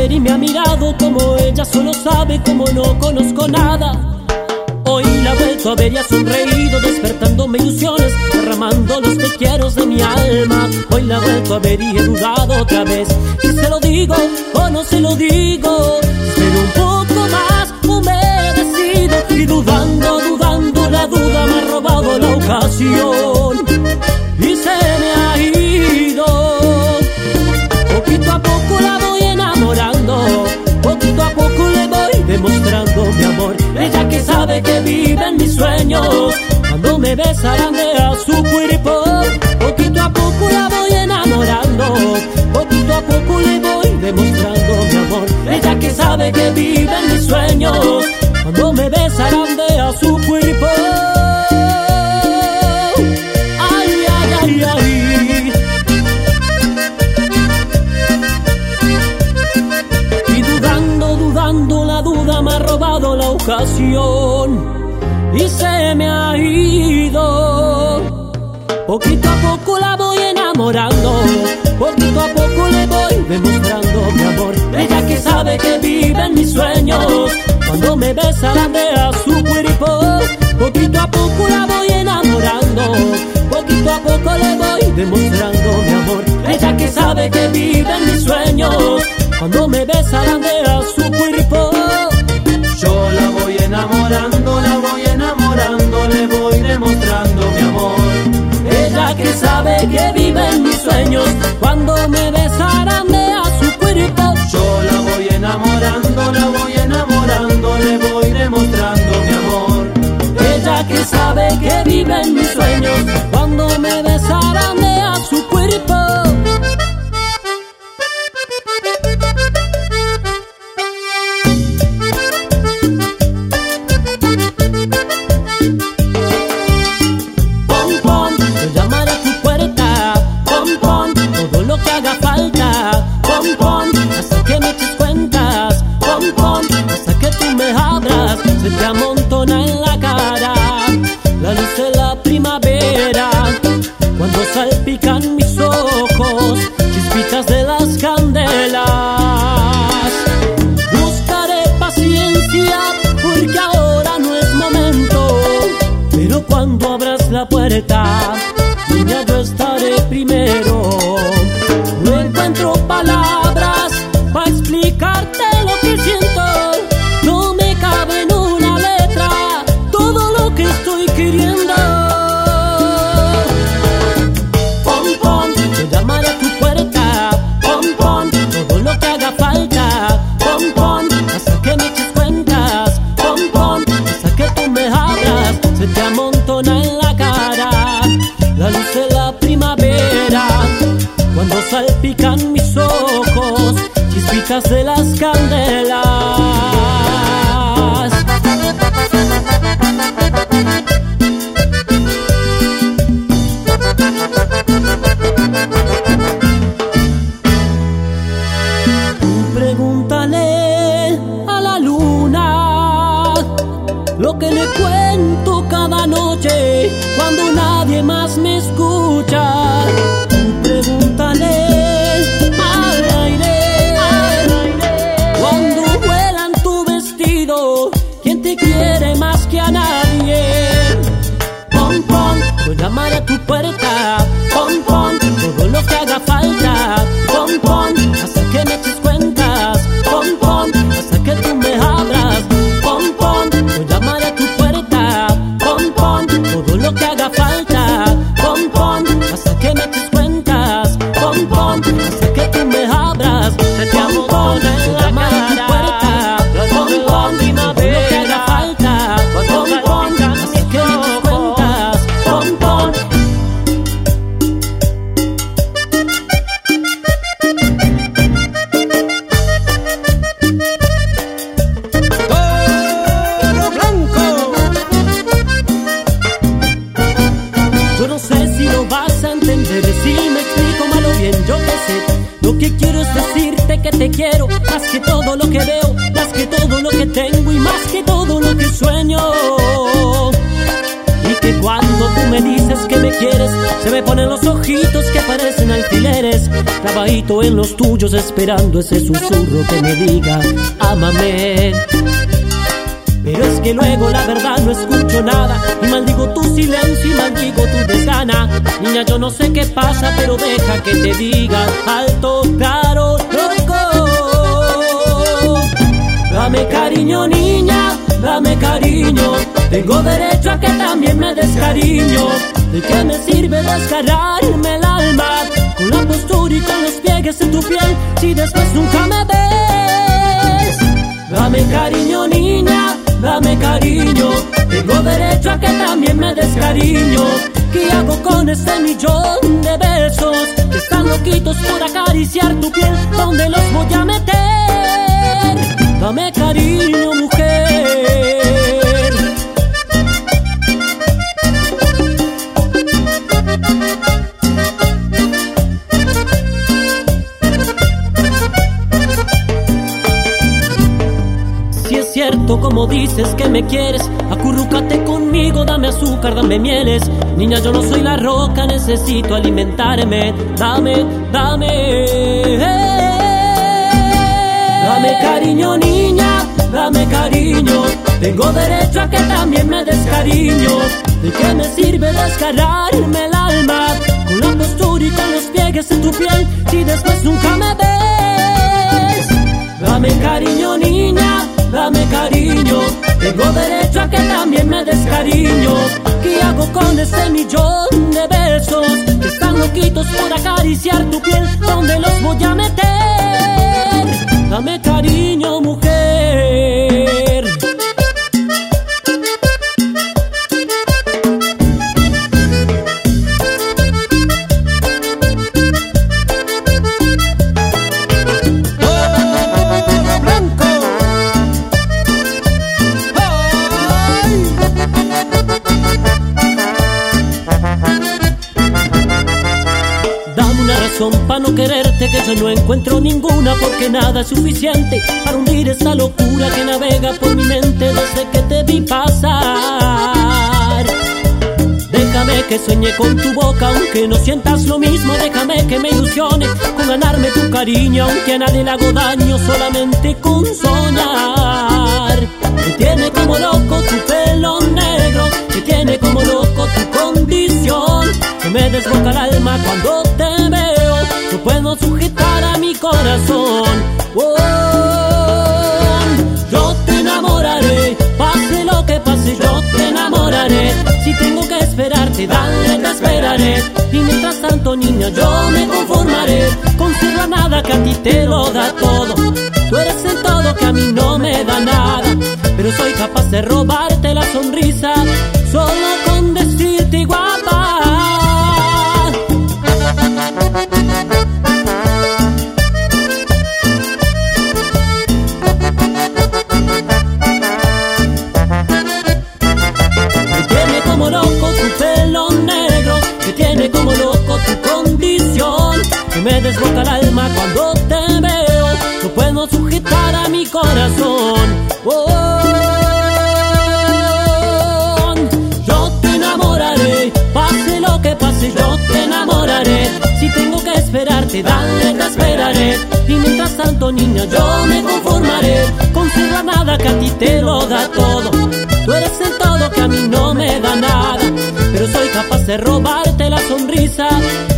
ver y me ha mirado como ella solo sabe, como no conozco nada. Hoy la he vuelto a ver y ha sonreído, despertándome ilusiones, derramando los te quiero de mi alma. Hoy la he vuelto a ver y he dudado otra vez, si se lo digo o no se lo digo. Pero un poco más o me he decidido, y dudando, la duda me ha robado la ocasión y se me ha ido. Poquito a poco la voy enamorando, poquito a poco le voy demostrando mi amor. Ella que sabe que vive en mis sueños, cuando me besa arandea su cuerpo. Poquito a poco la voy enamorando, poquito a poco le voy demostrando mi amor. Ella que sabe que vive en mis sueños, cuando me besa arandea su cuerpo. Ay, ay, ay, ay. Y dudando, la duda me ha robado la ocasión y se me ha ido. Poquito a poco la voy enamorando, poquito a poco le voy demostrando mi amor. Ella que sabe que vive en mis sueños, cuando me besa arandea su cuerpo. Poquito a poco la voy enamorando, poquito a poco le voy demostrando mi amor. Ella que sabe que vive en mis sueños, cuando me besa arandea su cuerpo. Yo la voy enamorando, le voy demostrando mi amor. Ella que sabe que vive en mis sueños, cuando me besa arandea su cuerpo. Yo la voy enamorando, le voy demostrando mi amor. Ella que sabe que vive en mis sueños, cuando me besa arandea su cuerpo. Se te amontona en la cara la luz de la primavera, cuando salpican mis ojos chispitas de las candelas. Buscaré paciencia porque ahora no es momento, pero cuando abras la puerta, niña, yo estaré primero. No encuentro palabras para explicarte lo que siento, no me cabe en una letra todo lo que estoy queriendo. Pon, pon, yo llamaré a tu puerta. Pon, pon, todo lo que haga falta. Pon, pon, hasta que me eches cuentas. Pon, pon, hasta que tú me abras. Se te amontona en la cara la luz de la primavera, cuando salpican mis ojos chispitas de las candelas. Pregúntale a la luna lo que le cuento cada noche cuando nadie más me escucha. Pregúntale al aire cuando vuelan tu vestido, quién te quiere más que a nadie. Pon, pon, yo llamaré a tu puerta. Pon, pon, todo lo que haga falta. Pon, pon, hasta que me eches cuentas. Pon, pon, hasta que tú me abras. Pon, pon, yo llamaré a tu puerta. Pon, pon, todo lo que haga falta. Pon, pon, hasta que me eches cuentas. Pon, pon, hasta que tú me abras. Se te amontona en la cara pon, pon, todo lo que haga falta. Pon, pon, hasta que me eches cuentas. Pon, pon. Yo no sé si lo vas a entender, si me explico mal o bien, yo qué sé. Lo que quiero es decirte que te quiero, más que todo lo que veo, más que todo lo que tengo y más que todo lo que sueño. Y que cuando tú me me dices que me quieres, se me ponen los ojitos que parecen alfileres, clavadito en los tuyos esperando ese susurro que me diga ámame. Pero es que luego la verdad no escucho nada y maldigo tu silencio y maldigo tu desgana. Niña, yo no sé qué pasa, pero deja que te diga alto, claro, loco. Dame cariño, niña, dame cariño. Tengo derecho a que también me des cariño. ¿De qué me sirve desgarrarme el alma con la postura y con los pliegues de tu piel si después nunca me ves? Dame cariño, niña, dame cariño. Tengo derecho a que también me des cariño. ¿Qué hago con este millón de besos que están loquitos por acariciar tu piel? ¿Dónde los voy a meter? Dame cariño, mujer. Si es cierto como dices que me quieres, acurrúcate conmigo, dame azúcar, dame mieles. Niña, yo no soy la roca, necesito alimentarme. Dame, dame. Dame cariño, niña, dame cariño. Tengo derecho a que también me des cariño. ¿De qué me sirve desgarrarme el alma con la postura y con los pliegues de tu piel si después nunca me ves? Dame cariño, niña, dame cariño. Tengo derecho a que también me des cariño. ¿Qué hago con este millón de besos que están loquitos por acariciar tu piel? ¿Dónde los voy a meter? Dame cariño, mujer. Para no quererte, que yo no encuentro ninguna, porque nada es suficiente para hundir esta locura que navega por mi mente desde que te vi pasar. Déjame que sueñe con tu boca, aunque no sientas lo mismo. Déjame que me ilusione con ganarme tu cariño, aunque a nadie le hago daño, solamente con soñar. Me tiene como loco tu pelo negro, me tiene como loco tu condición, que me desboca el alma cuando te veo. No puedo sujetar a mi corazón. Oh, yo te enamoraré, pase lo que pase, yo te enamoraré. Si tengo que esperarte, dale, te esperaré. Y mientras tanto, niña, yo me conformaré. Consigo nada que a ti te lo da todo. Tú eres el todo que a mí no me da nada, pero soy capaz de robarte la sonrisa solo con decirte guapa. Me tiene como loco tu pelo negro, me tiene como loco tu condición, que me desboca el alma cuando te veo. No puedo sujetar a mi corazón. Oh, yo te enamoraré, pase lo que pase, yo te enamoraré. Si tengo que esperarte, dale, te esperaré. Y mientras tanto, niña, yo me conformaré. Consigo nada que a ti te lo da todo. Tú eres el todo que a mí no me da nada, pero soy capaz de robarte la sonrisa